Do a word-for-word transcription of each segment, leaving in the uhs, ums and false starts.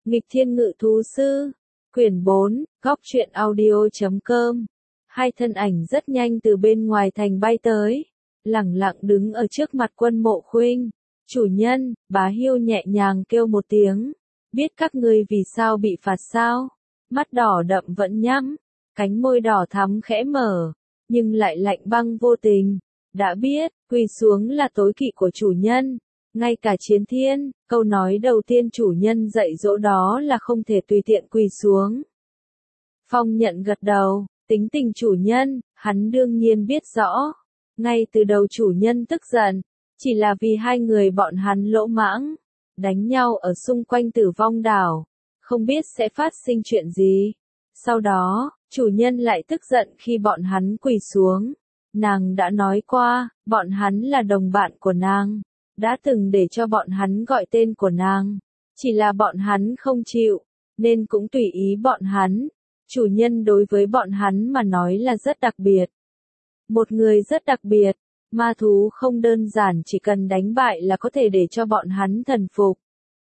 Nghịch Thiên Ngự Thú Sư, quyển bốn, góc truyện audio chấm com. Hai thân ảnh rất nhanh từ bên ngoài thành bay tới, lẳng lặng đứng ở trước mặt Quân Mộ Khuynh. Chủ nhân, Bá Hiêu nhẹ nhàng kêu một tiếng. Biết các ngươi vì sao bị phạt sao? Mắt đỏ đậm vẫn nhắm, cánh môi đỏ thắm khẽ mở, nhưng lại lạnh băng vô tình. Đã biết, quỳ xuống là tối kỵ của chủ nhân. Ngay cả Chiến Thiên, câu nói đầu tiên chủ nhân dạy dỗ đó là không thể tùy tiện quỳ xuống. Phong Nhận gật đầu, tính tình chủ nhân, hắn đương nhiên biết rõ. Ngay từ đầu chủ nhân tức giận, chỉ là vì hai người bọn hắn lỗ mãng, đánh nhau ở xung quanh Tử Vong Đảo, không biết sẽ phát sinh chuyện gì. Sau đó, chủ nhân lại tức giận khi bọn hắn quỳ xuống. Nàng đã nói qua, bọn hắn là đồng bạn của nàng, đã từng để cho bọn hắn gọi tên của nàng, chỉ là bọn hắn không chịu, nên cũng tùy ý bọn hắn. Chủ nhân đối với bọn hắn mà nói là rất đặc biệt. Một người rất đặc biệt, ma thú không đơn giản chỉ cần đánh bại là có thể để cho bọn hắn thần phục.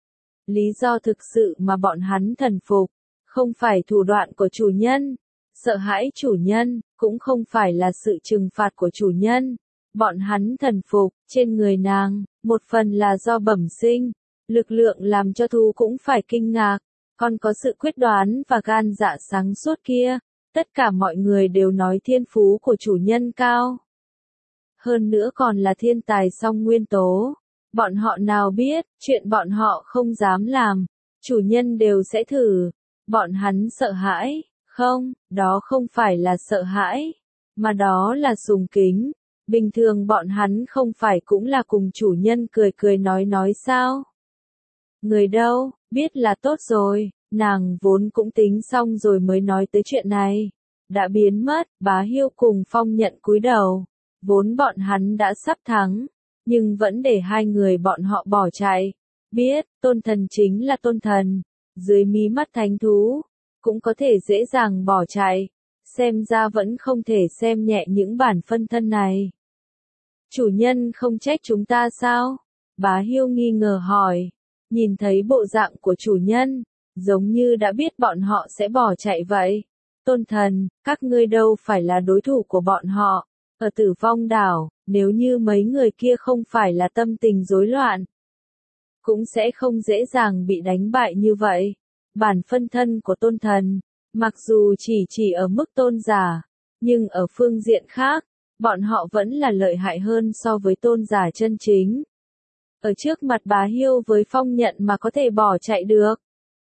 Lý do thực sự mà bọn hắn thần phục, không phải thủ đoạn của chủ nhân, sợ hãi chủ nhân, cũng không phải là sự trừng phạt của chủ nhân. Bọn hắn thần phục, trên người nàng, một phần là do bẩm sinh, lực lượng làm cho thú cũng phải kinh ngạc, còn có sự quyết đoán và gan dạ sáng suốt kia, tất cả mọi người đều nói thiên phú của chủ nhân cao. Hơn nữa còn là thiên tài song nguyên tố, bọn họ nào biết, chuyện bọn họ không dám làm, chủ nhân đều sẽ thử. Bọn hắn sợ hãi, không, đó không phải là sợ hãi, mà đó là sùng kính. Bình thường bọn hắn không phải cũng là cùng chủ nhân cười cười nói nói sao? Người đâu, biết là tốt rồi, nàng vốn cũng tính xong rồi mới nói tới chuyện này. Đã biến mất, Bá Hiêu cùng Phong Nhận cúi đầu. Vốn bọn hắn đã sắp thắng, nhưng vẫn để hai người bọn họ bỏ chạy. Biết, tôn thần chính là tôn thần, dưới mí mắt thánh thú, cũng có thể dễ dàng bỏ chạy. Xem ra vẫn không thể xem nhẹ những bản phân thân này. Chủ nhân không trách chúng ta sao? Bá Hiêu nghi ngờ hỏi. Nhìn thấy bộ dạng của chủ nhân, giống như đã biết bọn họ sẽ bỏ chạy vậy. Tôn thần, các ngươi đâu phải là đối thủ của bọn họ. Ở Tử Vong Đảo, nếu như mấy người kia không phải là tâm tình rối loạn, cũng sẽ không dễ dàng bị đánh bại như vậy. Bản phân thân của tôn thần, mặc dù chỉ chỉ ở mức tôn giả, nhưng ở phương diện khác, bọn họ vẫn là lợi hại hơn so với tôn giả chân chính. Ở trước mặt Bá Hiêu với Phong Nhận mà có thể bỏ chạy được.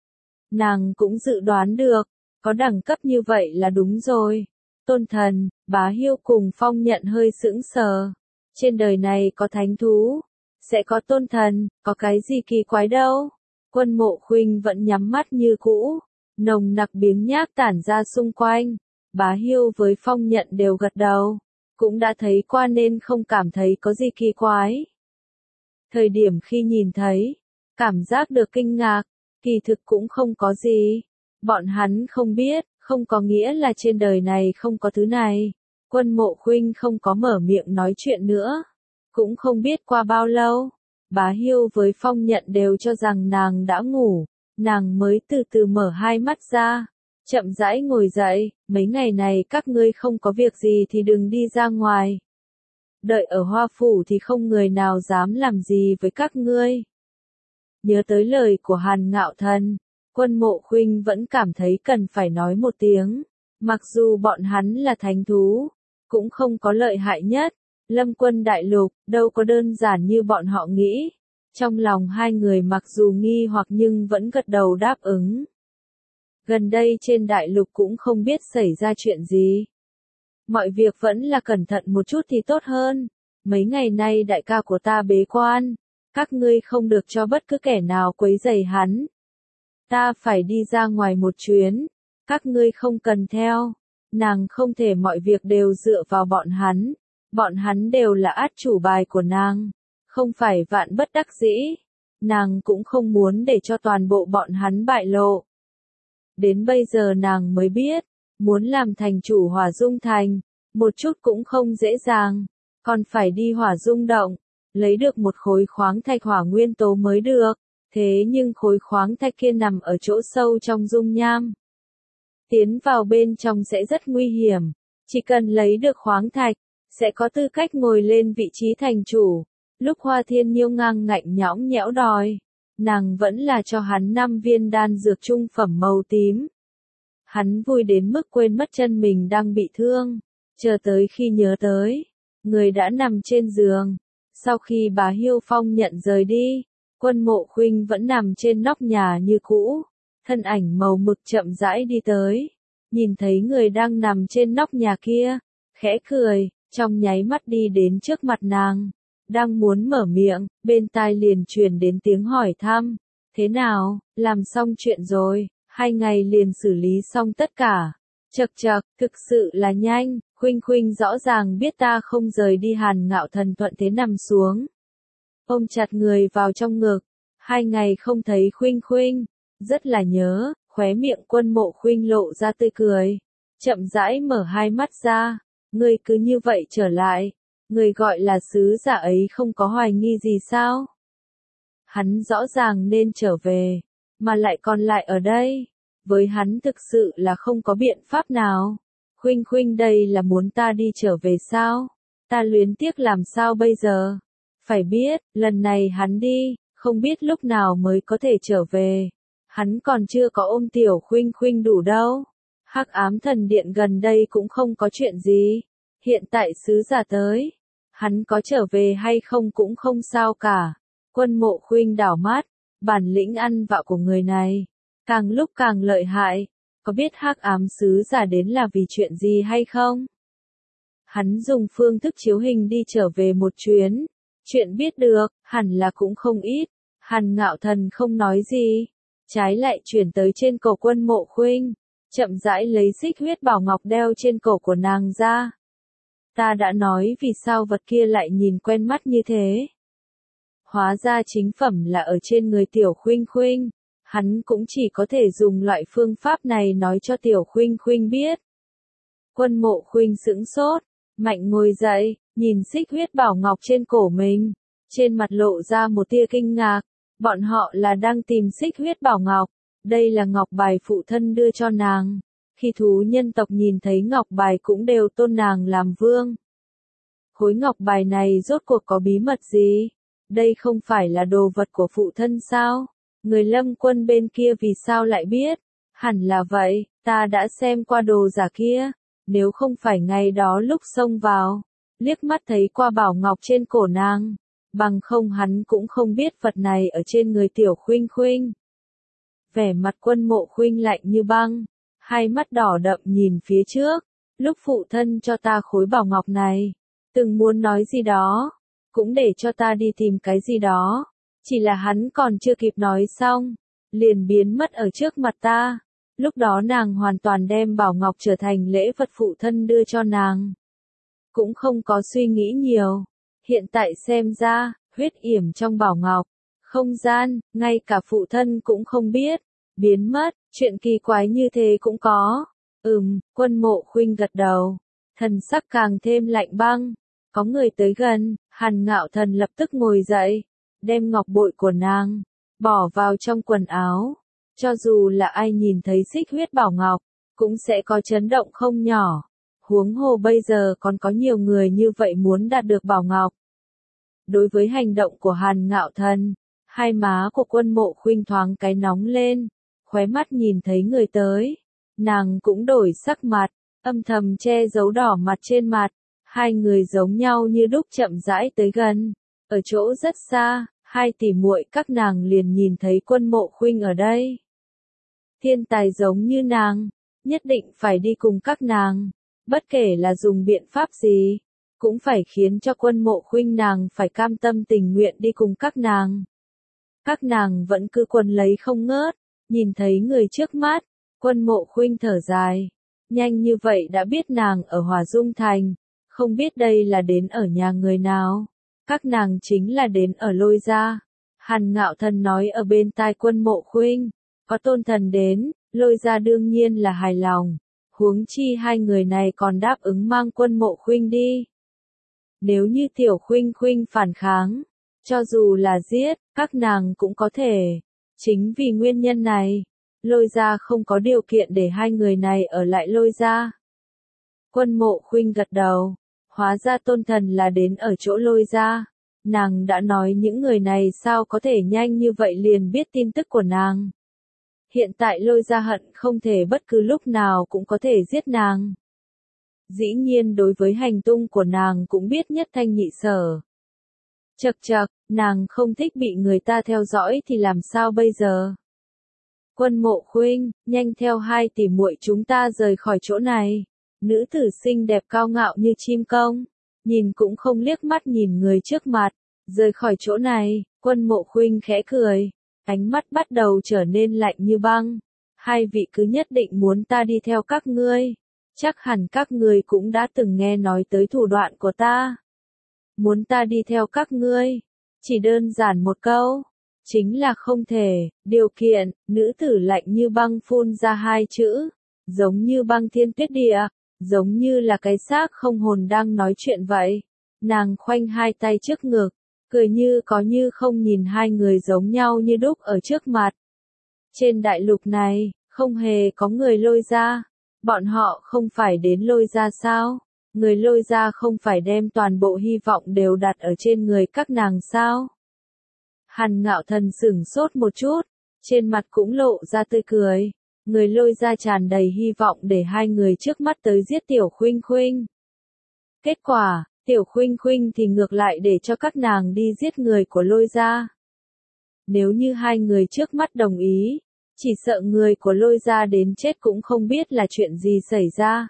Nàng cũng dự đoán được, có đẳng cấp như vậy là đúng rồi. Tôn thần, Bá Hiêu cùng Phong Nhận hơi sững sờ. Trên đời này có thánh thú, sẽ có tôn thần, có cái gì kỳ quái đâu. Quân Mộ Khuynh vẫn nhắm mắt như cũ, nồng nặc biếng nhác tản ra xung quanh. Bá Hiêu với Phong Nhận đều gật đầu, cũng đã thấy qua nên không cảm thấy có gì kỳ quái. Thời điểm khi nhìn thấy, cảm giác được kinh ngạc, kỳ thực cũng không có gì. Bọn hắn không biết, không có nghĩa là trên đời này không có thứ này. Quân Mộ Khuynh không có mở miệng nói chuyện nữa. Cũng không biết qua bao lâu, Bá Hiêu với Phong Nhận đều cho rằng nàng đã ngủ, nàng mới từ từ mở hai mắt ra, chậm rãi ngồi dậy. Mấy ngày này các ngươi không có việc gì thì đừng đi ra ngoài. Đợi ở Hoa Phủ thì không người nào dám làm gì với các ngươi. Nhớ tới lời của Hàn Ngạo Thần, Quân Mộ Khuynh vẫn cảm thấy cần phải nói một tiếng. Mặc dù bọn hắn là thánh thú, cũng không có lợi hại nhất. Lâm Quân đại lục, đâu có đơn giản như bọn họ nghĩ. Trong lòng hai người mặc dù nghi hoặc nhưng vẫn gật đầu đáp ứng. Gần đây trên đại lục cũng không biết xảy ra chuyện gì. Mọi việc vẫn là cẩn thận một chút thì tốt hơn. Mấy ngày nay đại ca của ta bế quan, các ngươi không được cho bất cứ kẻ nào quấy rầy hắn. Ta phải đi ra ngoài một chuyến, các ngươi không cần theo. Nàng không thể mọi việc đều dựa vào bọn hắn. Bọn hắn đều là át chủ bài của nàng, không phải vạn bất đắc dĩ. Nàng cũng không muốn để cho toàn bộ bọn hắn bại lộ. Đến bây giờ nàng mới biết, muốn làm thành chủ Hỏa Dung Thành, một chút cũng không dễ dàng, còn phải đi Hỏa Dung Động, lấy được một khối khoáng thạch hỏa nguyên tố mới được. Thế nhưng khối khoáng thạch kia nằm ở chỗ sâu trong dung nham. Tiến vào bên trong sẽ rất nguy hiểm, chỉ cần lấy được khoáng thạch, sẽ có tư cách ngồi lên vị trí thành chủ. Lúc Hoa Thiên Nhiêu ngang ngạnh nhõng nhẽo đòi, nàng vẫn là cho hắn năm viên đan dược trung phẩm màu tím. Hắn vui đến mức quên mất chân mình đang bị thương, chờ tới khi nhớ tới, người đã nằm trên giường. Sau khi bà Hiêu Phong nhận rời đi, Quân Mộ Khuynh vẫn nằm trên nóc nhà như cũ, thân ảnh màu mực chậm rãi đi tới, nhìn thấy người đang nằm trên nóc nhà kia, khẽ cười, trong nháy mắt đi đến trước mặt nàng. Đang muốn mở miệng, bên tai liền truyền đến tiếng hỏi thăm, thế nào, làm xong chuyện rồi, hai ngày liền xử lý xong tất cả. Chậc chậc, thực sự là nhanh, Khuynh Khuynh rõ ràng biết ta không rời đi. Hàn Ngạo Thần thuận thế nằm xuống, ôm chặt người vào trong ngực, hai ngày không thấy Khuynh Khuynh, rất là nhớ, khóe miệng Quân Mộ Khuynh lộ ra tươi cười, chậm rãi mở hai mắt ra, ngươi cứ như vậy trở lại. Người gọi là sứ giả ấy không có hoài nghi gì sao? Hắn rõ ràng nên trở về, mà lại còn lại ở đây. Với hắn thực sự là không có biện pháp nào. Khuynh Khuynh đây là muốn ta đi trở về sao? Ta luyến tiếc làm sao bây giờ? Phải biết, lần này hắn đi, không biết lúc nào mới có thể trở về. Hắn còn chưa có ôm tiểu Khuynh Khuynh đủ đâu. Hắc Ám Thần Điện gần đây cũng không có chuyện gì. Hiện tại sứ giả tới, hắn có trở về hay không cũng không sao cả. Quân Mộ Khuynh đảo mắt, bản lĩnh ăn vạ của người này, càng lúc càng lợi hại. Có biết Hắc Ám sứ giả đến là vì chuyện gì hay không? Hắn dùng phương thức chiếu hình đi trở về một chuyến. Chuyện biết được, hẳn là cũng không ít. Hàn Ngạo Thần không nói gì, trái lại chuyển tới trên cổ Quân Mộ Khuynh, chậm rãi lấy xích huyết bảo ngọc đeo trên cổ của nàng ra. Ta đã nói vì sao vật kia lại nhìn quen mắt như thế. Hóa ra chính phẩm là ở trên người tiểu Khuynh Khuynh. Hắn cũng chỉ có thể dùng loại phương pháp này nói cho tiểu Khuynh Khuynh biết. Quân Mộ Khuynh sững sốt, mạnh ngồi dậy, nhìn xích huyết bảo ngọc trên cổ mình, trên mặt lộ ra một tia kinh ngạc. Bọn họ là đang tìm xích huyết bảo ngọc, đây là ngọc bài phụ thân đưa cho nàng. Khi thú nhân tộc nhìn thấy ngọc bài cũng đều tôn nàng làm vương. Khối ngọc bài này rốt cuộc có bí mật gì? Đây không phải là đồ vật của phụ thân sao? Người Lâm Quân bên kia vì sao lại biết? Hẳn là vậy, ta đã xem qua đồ giả kia. Nếu không phải ngày đó lúc xông vào, liếc mắt thấy qua bảo ngọc trên cổ nàng, bằng không hắn cũng không biết vật này ở trên người tiểu Khuynh Khuynh. Vẻ mặt Quân Mộ Khuynh lạnh như băng, hai mắt đỏ đậm nhìn phía trước. Lúc phụ thân cho ta khối bảo ngọc này, từng muốn nói gì đó, cũng để cho ta đi tìm cái gì đó. Chỉ là hắn còn chưa kịp nói xong, liền biến mất ở trước mặt ta. Lúc đó nàng hoàn toàn đem bảo ngọc trở thành lễ vật phụ thân đưa cho nàng. Cũng không có suy nghĩ nhiều. Hiện tại xem ra, huyết yểm trong bảo ngọc, không gian, ngay cả phụ thân cũng không biết. Biến mất, chuyện kỳ quái như thế cũng có. Ừm, Quân Mộ Khuynh gật đầu, thần sắc càng thêm lạnh băng. Có người tới gần, Hàn Ngạo Thần lập tức ngồi dậy, đem ngọc bội của nàng bỏ vào trong quần áo. Cho dù là ai nhìn thấy xích huyết bảo ngọc, cũng sẽ có chấn động không nhỏ. Huống hồ bây giờ còn có nhiều người như vậy muốn đạt được bảo ngọc. Đối với hành động của Hàn Ngạo Thần, hai má của Quân Mộ Khuynh thoáng cái nóng lên, khóe mắt nhìn thấy người tới, nàng cũng đổi sắc mặt, âm thầm che giấu đỏ mặt trên mặt. Hai người giống nhau như đúc chậm rãi tới gần, ở chỗ rất xa, hai tỷ muội các nàng liền nhìn thấy Quân Mộ Khuynh ở đây. Thiên tài giống như nàng, nhất định phải đi cùng các nàng, bất kể là dùng biện pháp gì, cũng phải khiến cho Quân Mộ Khuynh nàng phải cam tâm tình nguyện đi cùng các nàng. Các nàng vẫn cứ quấn lấy không ngớt, nhìn thấy người trước mắt, Quân Mộ Khuynh thở dài, nhanh như vậy đã biết nàng ở Hỏa Dung Thành, không biết đây là đến ở nhà người nào. Các nàng chính là đến ở Lôi gia. Hàn Ngạo Thần nói ở bên tai Quân Mộ Khuynh, có tôn thần đến, Lôi gia đương nhiên là hài lòng, huống chi hai người này còn đáp ứng mang Quân Mộ Khuynh đi. Nếu như tiểu Khuynh Khuynh phản kháng, cho dù là giết, các nàng cũng có thể. Chính vì nguyên nhân này, Lôi Gia không có điều kiện để hai người này ở lại Lôi Gia. Quân Mộ Khuynh gật đầu, hóa ra Tôn Thần là đến ở chỗ Lôi Gia. Nàng đã nói những người này sao có thể nhanh như vậy liền biết tin tức của nàng. Hiện tại Lôi Gia hận không thể bất cứ lúc nào cũng có thể giết nàng. Dĩ nhiên đối với hành tung của nàng cũng biết nhất thanh nhị sở. Chậc chậc, nàng không thích bị người ta theo dõi thì làm sao bây giờ? Quân Mộ Khuynh, nhanh theo hai tỷ muội chúng ta rời khỏi chỗ này. Nữ tử xinh đẹp cao ngạo như chim công, nhìn cũng không liếc mắt nhìn người trước mặt, rời khỏi chỗ này. Quân Mộ Khuynh khẽ cười, ánh mắt bắt đầu trở nên lạnh như băng. Hai vị cứ nhất định muốn ta đi theo các ngươi, chắc hẳn các ngươi cũng đã từng nghe nói tới thủ đoạn của ta. Muốn ta đi theo các ngươi, chỉ đơn giản một câu, chính là không thể. Điều kiện, nữ tử lạnh như băng phun ra hai chữ, giống như băng thiên tuyết địa, giống như là cái xác không hồn đang nói chuyện vậy. Nàng khoanh hai tay trước ngực, cười như có như không nhìn hai người giống nhau như đúc ở trước mặt. Trên đại lục này, không hề có người Lôi Gia. Bọn họ không phải đến Lôi Gia sao? Người Lôi Gia không phải đem toàn bộ hy vọng đều đặt ở trên người các nàng sao? Hàn Ngạo Thần sửng sốt một chút, trên mặt cũng lộ ra tươi cười. Người Lôi Gia tràn đầy hy vọng để hai người trước mắt tới giết Tiểu Khuynh Khuynh. Kết quả, Tiểu Khuynh Khuynh thì ngược lại để cho các nàng đi giết người của Lôi Gia. Nếu như hai người trước mắt đồng ý, chỉ sợ người của Lôi Gia đến chết cũng không biết là chuyện gì xảy ra.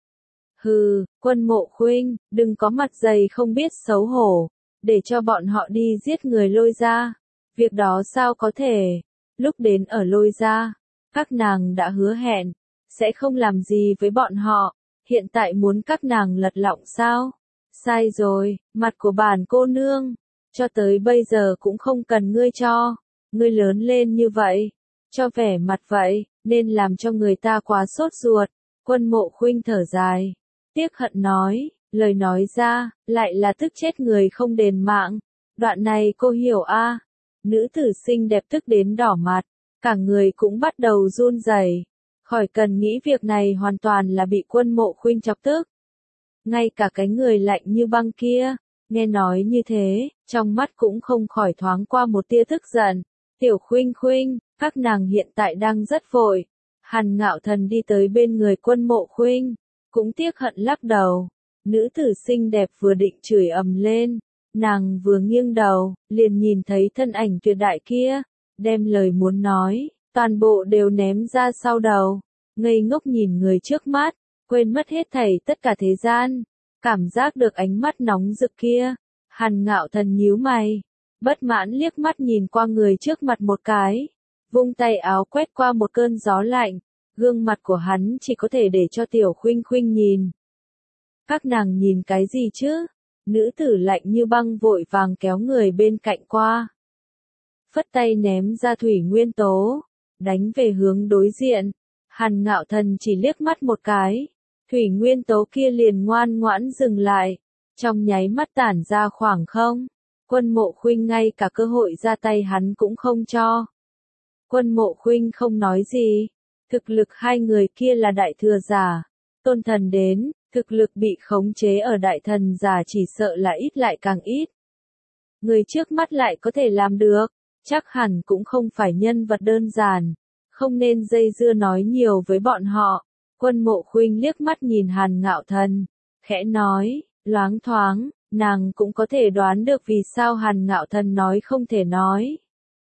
Hừ, Quân Mộ Khuynh, đừng có mặt dày không biết xấu hổ, để cho bọn họ đi giết người Lôi Gia. Việc đó sao có thể? Lúc đến ở Lôi Gia, các nàng đã hứa hẹn, sẽ không làm gì với bọn họ, hiện tại muốn các nàng lật lọng sao? Sai rồi, mặt của bản cô nương, cho tới bây giờ cũng không cần ngươi cho, ngươi lớn lên như vậy, cho vẻ mặt vậy, nên làm cho người ta quá sốt ruột. Quân Mộ Khuynh thở dài, tiếc hận nói, lời nói ra, lại là tức chết người không đền mạng. Đoạn này cô hiểu a? À? Nữ tử xinh đẹp tức đến đỏ mặt, cả người cũng bắt đầu run rẩy. Khỏi cần nghĩ việc này hoàn toàn là bị Quân Mộ Khuynh chọc tức. Ngay cả cái người lạnh như băng kia, nghe nói như thế, trong mắt cũng không khỏi thoáng qua một tia tức giận. Tiểu Khuynh Khuynh, các nàng hiện tại đang rất vội. Hàn Ngạo Thần đi tới bên người Quân Mộ Khuynh, cũng tiếc hận lắc đầu. Nữ tử xinh đẹp vừa định chửi ầm lên, nàng vừa nghiêng đầu, liền nhìn thấy thân ảnh tuyệt đại kia, đem lời muốn nói, toàn bộ đều ném ra sau đầu, ngây ngốc nhìn người trước mắt, quên mất hết thảy tất cả thế gian, cảm giác được ánh mắt nóng rực kia. Hàn Ngạo Thần nhíu mày, bất mãn liếc mắt nhìn qua người trước mặt một cái, vung tay áo quét qua một cơn gió lạnh, gương mặt của hắn chỉ có thể để cho Tiểu Khuynh Khuynh nhìn. Các nàng nhìn cái gì chứ? Nữ tử lạnh như băng vội vàng kéo người bên cạnh qua. Phất tay ném ra thủy nguyên tố, đánh về hướng đối diện. Hàn Ngạo Thần chỉ liếc mắt một cái, thủy nguyên tố kia liền ngoan ngoãn dừng lại, trong nháy mắt tản ra khoảng không. Quân Mộ Khuynh ngay cả cơ hội ra tay hắn cũng không cho. Quân Mộ Khuynh không nói gì, thực lực hai người kia là đại thừa giả, Tôn Thần đến, thực lực bị khống chế ở đại thần giả chỉ sợ là ít lại càng ít. Người trước mắt lại có thể làm được, chắc hẳn cũng không phải nhân vật đơn giản, không nên dây dưa nói nhiều với bọn họ. Quân Mộ Khuynh liếc mắt nhìn Hàn Ngạo Thần, khẽ nói, loáng thoáng, nàng cũng có thể đoán được vì sao Hàn Ngạo Thần nói không thể nói.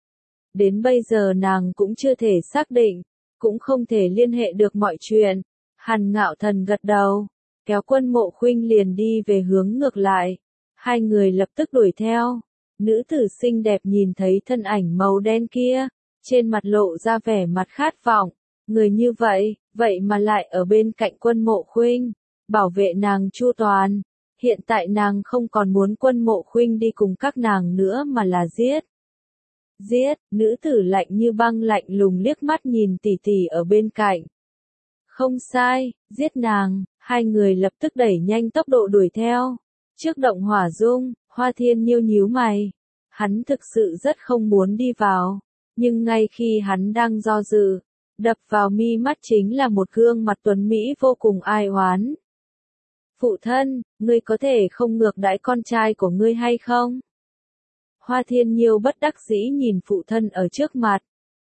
Đến bây giờ nàng cũng chưa thể xác định, cũng không thể liên hệ được mọi chuyện. Hàn Ngạo Thần gật đầu, kéo Quân Mộ Khuynh liền đi về hướng ngược lại. Hai người lập tức đuổi theo. Nữ tử xinh đẹp nhìn thấy thân ảnh màu đen kia, trên mặt lộ ra vẻ mặt khát vọng. Người như vậy, vậy mà lại ở bên cạnh Quân Mộ Khuynh, bảo vệ nàng chu toàn. Hiện tại nàng không còn muốn Quân Mộ Khuynh đi cùng các nàng nữa mà là giết. Giết, nữ tử lạnh như băng lạnh lùng liếc mắt nhìn tỷ tỷ ở bên cạnh. Không sai, giết nàng. Hai người lập tức đẩy nhanh tốc độ đuổi theo. Trước động hỏa dung, Hoa Thiên Nhiêu nhíu mày. Hắn thực sự rất không muốn đi vào. Nhưng ngay khi hắn đang do dự, đập vào mi mắt chính là một gương mặt tuấn mỹ vô cùng ai oán. Phụ thân, ngươi có thể không ngược đãi con trai của ngươi hay không? Hoa Thiên Nhiêu bất đắc dĩ nhìn phụ thân ở trước mặt.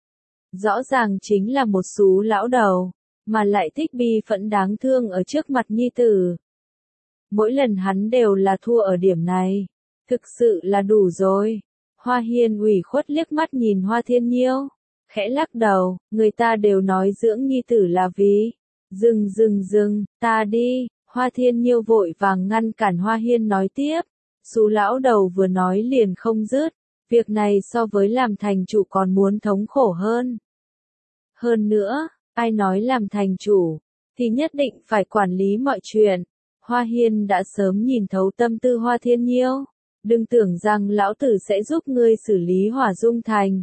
Rõ ràng chính là một xú lão đầu, mà lại thích bi phẫn đáng thương ở trước mặt nhi tử. Mỗi lần hắn đều là thua ở điểm này. Thực sự là đủ rồi. Hoa Hiên ủy khuất liếc mắt nhìn Hoa Thiên Nhiêu. Khẽ lắc đầu, người ta đều nói dưỡng nhi tử là vì. Dừng dừng dừng, ta đi. Hoa Thiên Nhiêu vội vàng ngăn cản Hoa Hiên nói tiếp. Xú lão đầu vừa nói liền không dứt. Việc này so với làm thành chủ còn muốn thống khổ hơn. Hơn nữa, ai nói làm thành chủ, thì nhất định phải quản lý mọi chuyện. Hoa Hiên đã sớm nhìn thấu tâm tư Hoa Thiên Nhiêu. Đừng tưởng rằng lão tử sẽ giúp ngươi xử lý Hỏa Dung Thành.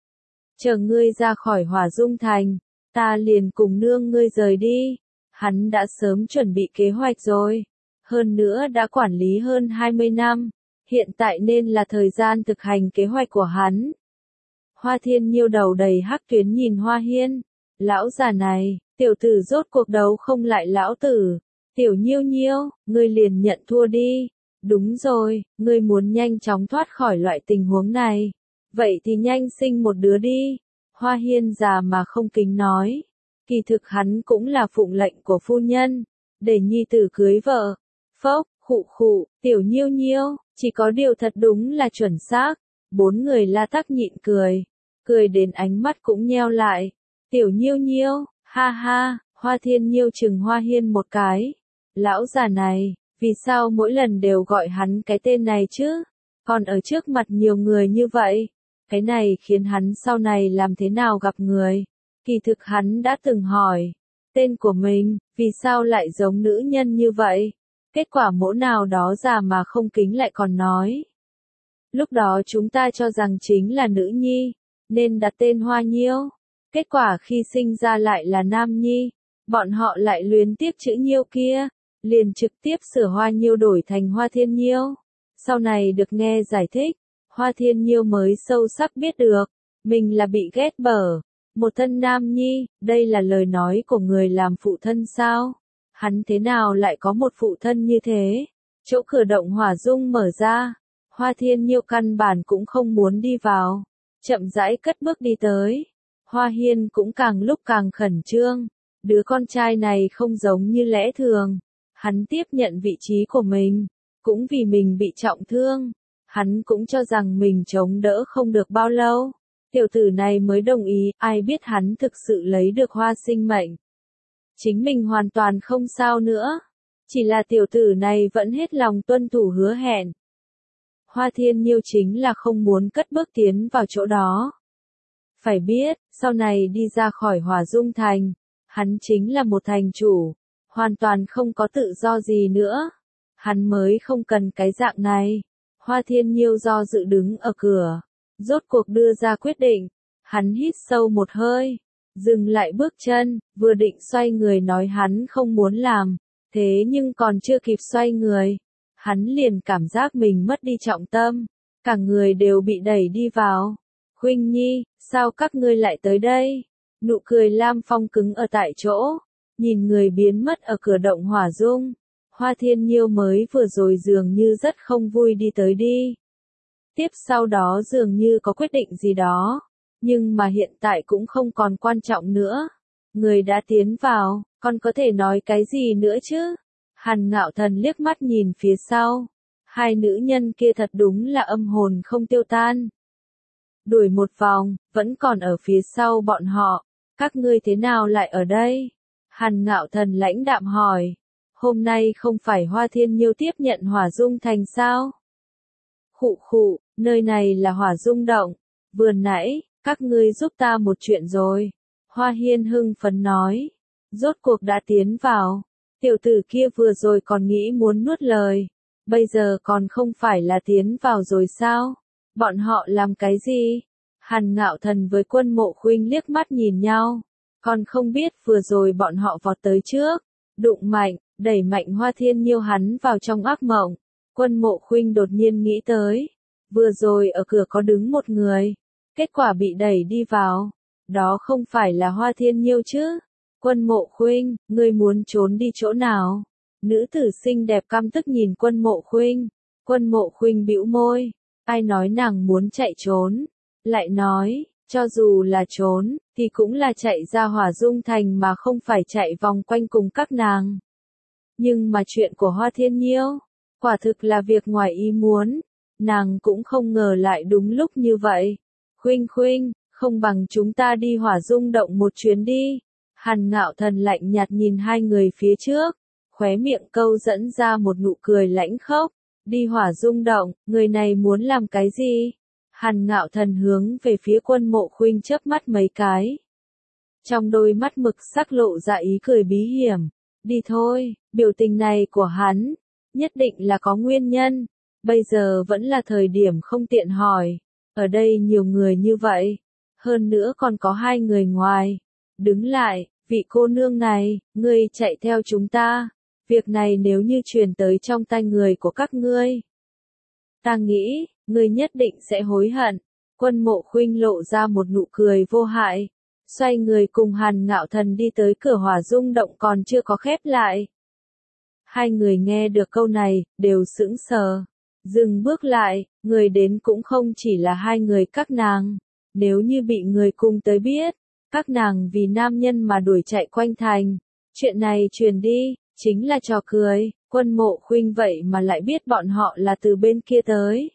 Chờ ngươi ra khỏi Hỏa Dung Thành, ta liền cùng nương ngươi rời đi. Hắn đã sớm chuẩn bị kế hoạch rồi. Hơn nữa đã quản lý hơn hai mươi năm. Hiện tại nên là thời gian thực hành kế hoạch của hắn. Hoa Thiên Nhiêu đầu đầy hắc tuyến nhìn Hoa Hiên. Lão già này, tiểu tử rốt cuộc đấu không lại lão tử. Tiểu Nhiêu Nhiêu, ngươi liền nhận thua đi. Đúng rồi, ngươi muốn nhanh chóng thoát khỏi loại tình huống này. Vậy thì nhanh sinh một đứa đi. Hoa Hiên già mà không kính nói. Kỳ thực hắn cũng là phụng lệnh của phu nhân. Để nhi tử cưới vợ. Phốc, khụ khụ, tiểu Nhiêu Nhiêu, chỉ có điều thật đúng là chuẩn xác. Bốn người la tắc nhịn cười. Cười đến ánh mắt cũng nheo lại. Tiểu Nhiêu Nhiêu, ha ha, Hoa Thiên Nhiêu chừng Hoa Hiên một cái. Lão già này, vì sao mỗi lần đều gọi hắn cái tên này chứ? Còn ở trước mặt nhiều người như vậy. Cái này khiến hắn sau này làm thế nào gặp người? Kỳ thực hắn đã từng hỏi. Tên của mình, vì sao lại giống nữ nhân như vậy? Kết quả mỗi nào đó già mà không kính lại còn nói. Lúc đó chúng ta cho rằng chính là nữ nhi, nên đặt tên Hoa Nhiêu. Kết quả khi sinh ra lại là nam nhi. Bọn họ lại luyến tiếc chữ Nhiêu kia. Liền trực tiếp sửa Hoa Nhiêu đổi thành Hoa Thiên Nhiêu. Sau này được nghe giải thích, Hoa Thiên Nhiêu mới sâu sắc biết được, mình là bị ghét bỏ. Một thân nam nhi, đây là lời nói của người làm phụ thân sao? Hắn thế nào lại có một phụ thân như thế? Chỗ cửa động hỏa dung mở ra, Hoa Thiên Nhiêu căn bản cũng không muốn đi vào, chậm rãi cất bước đi tới. Hoa Hiên cũng càng lúc càng khẩn trương, đứa con trai này không giống như lẽ thường. Hắn tiếp nhận vị trí của mình, cũng vì mình bị trọng thương. Hắn cũng cho rằng mình chống đỡ không được bao lâu. Tiểu tử này mới đồng ý, ai biết hắn thực sự lấy được hoa sinh mệnh. Chính mình hoàn toàn không sao nữa. Chỉ là tiểu tử này vẫn hết lòng tuân thủ hứa hẹn. Hoa Thiên Nhiêu chính là không muốn cất bước tiến vào chỗ đó. Phải biết, sau này đi ra khỏi Hỏa Dung Thành, hắn chính là một thành chủ. Hoàn toàn không có tự do gì nữa. Hắn mới không cần cái dạng này. Hoa Thiên Nhiêu do dự đứng ở cửa. Rốt cuộc đưa ra quyết định. Hắn hít sâu một hơi. Dừng lại bước chân. Vừa định xoay người nói hắn không muốn làm. Thế nhưng còn chưa kịp xoay người. Hắn liền cảm giác mình mất đi trọng tâm. Cả người đều bị đẩy đi vào. Khuynh Nhi, sao các ngươi lại tới đây? Nụ cười Lam Phong cứng ở tại chỗ. Nhìn người biến mất ở cửa động hỏa dung. Hoa Thiên Nhiêu mới vừa rồi dường như rất không vui đi tới đi. Tiếp sau đó dường như có quyết định gì đó. Nhưng mà hiện tại cũng không còn quan trọng nữa. Người đã tiến vào, còn có thể nói cái gì nữa chứ? Hàn Ngạo Thần liếc mắt nhìn phía sau. Hai nữ nhân kia thật đúng là âm hồn không tiêu tan. Đuổi một vòng, vẫn còn ở phía sau bọn họ. Các ngươi thế nào lại ở đây? Hàn Ngạo Thần lãnh đạm hỏi. Hôm nay không phải Hoa Thiên Nhiêu tiếp nhận Hỏa Dung Thành sao? Khụ khụ, nơi này là Hỏa Dung Động. Vừa nãy, các ngươi giúp ta một chuyện rồi. Hoa Hiên hưng phấn nói. Rốt cuộc đã tiến vào. Tiểu tử kia vừa rồi còn nghĩ muốn nuốt lời. Bây giờ còn không phải là tiến vào rồi sao? Bọn họ làm cái gì? Hàn Ngạo Thần với Quân Mộ Khuynh liếc mắt nhìn nhau. Còn không biết vừa rồi bọn họ vọt tới trước. Đụng mạnh, đẩy mạnh Hoa Thiên Nhiêu hắn vào trong ác mộng. Quân Mộ Khuynh đột nhiên nghĩ tới. Vừa rồi ở cửa có đứng một người. kết quả bị đẩy đi vào. Đó không phải là Hoa Thiên Nhiêu chứ? Quân Mộ Khuynh, ngươi muốn trốn đi chỗ nào? Nữ tử xinh đẹp căm tức nhìn Quân Mộ Khuynh. Quân Mộ Khuynh bĩu môi, ai nói nàng muốn chạy trốn? Lại nói, cho dù là trốn, thì cũng là chạy ra Hỏa Dung Thành mà không phải chạy vòng quanh cùng các nàng. Nhưng mà chuyện của Hoa Thiên Nhiêu, quả thực là việc ngoài ý muốn, nàng cũng không ngờ lại đúng lúc như vậy. Khuynh Khuynh, không bằng chúng ta đi Hỏa Dung động một chuyến đi. Hàn Ngạo Thần lạnh nhạt nhìn hai người phía trước, khóe miệng câu dẫn ra một nụ cười lãnh khốc. Đi Hỏa Dung động, người này muốn làm cái gì? Hàn Ngạo Thần hướng về phía Quân Mộ Khuynh chớp mắt mấy cái. Trong đôi mắt mực sắc lộ ra ý cười bí hiểm. Đi thôi, biểu tình này của hắn, nhất định là có nguyên nhân. Bây giờ vẫn là thời điểm không tiện hỏi. Ở đây nhiều người như vậy. Hơn nữa còn có hai người ngoài. Đứng lại, vị cô nương này, ngươi chạy theo chúng ta. Việc này nếu như truyền tới trong tay người của các ngươi, ta nghĩ, ngươi nhất định sẽ hối hận. Quân Mộ Khuynh lộ ra một nụ cười vô hại. Xoay người cùng Hàn Ngạo Thần đi tới cửa Hỏa Dung động còn chưa có khép lại. Hai người nghe được câu này, đều sững sờ. Dừng bước lại, người đến cũng không chỉ là hai người các nàng. Nếu như bị người cùng tới biết, các nàng vì nam nhân mà đuổi chạy quanh thành. Chuyện này truyền đi, chính là trò cười. Quân Mộ Khuynh vậy mà lại biết bọn họ là từ bên kia tới.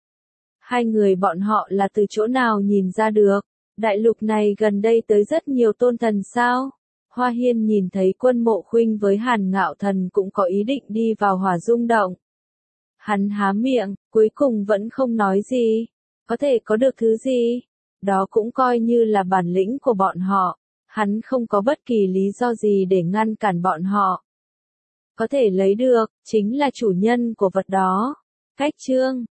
Hai người bọn họ là từ chỗ nào nhìn ra được? Đại lục này gần đây tới rất nhiều tôn thần sao? Hoa Hiên nhìn thấy Quân Mộ Khuynh với Hàn Ngạo Thần cũng có ý định đi vào Hỏa Dung động. Hắn há miệng, cuối cùng vẫn không nói gì. Có thể có được thứ gì? Đó cũng coi như là bản lĩnh của bọn họ. Hắn không có bất kỳ lý do gì để ngăn cản bọn họ. Có thể lấy được, chính là chủ nhân của vật đó. Cách chương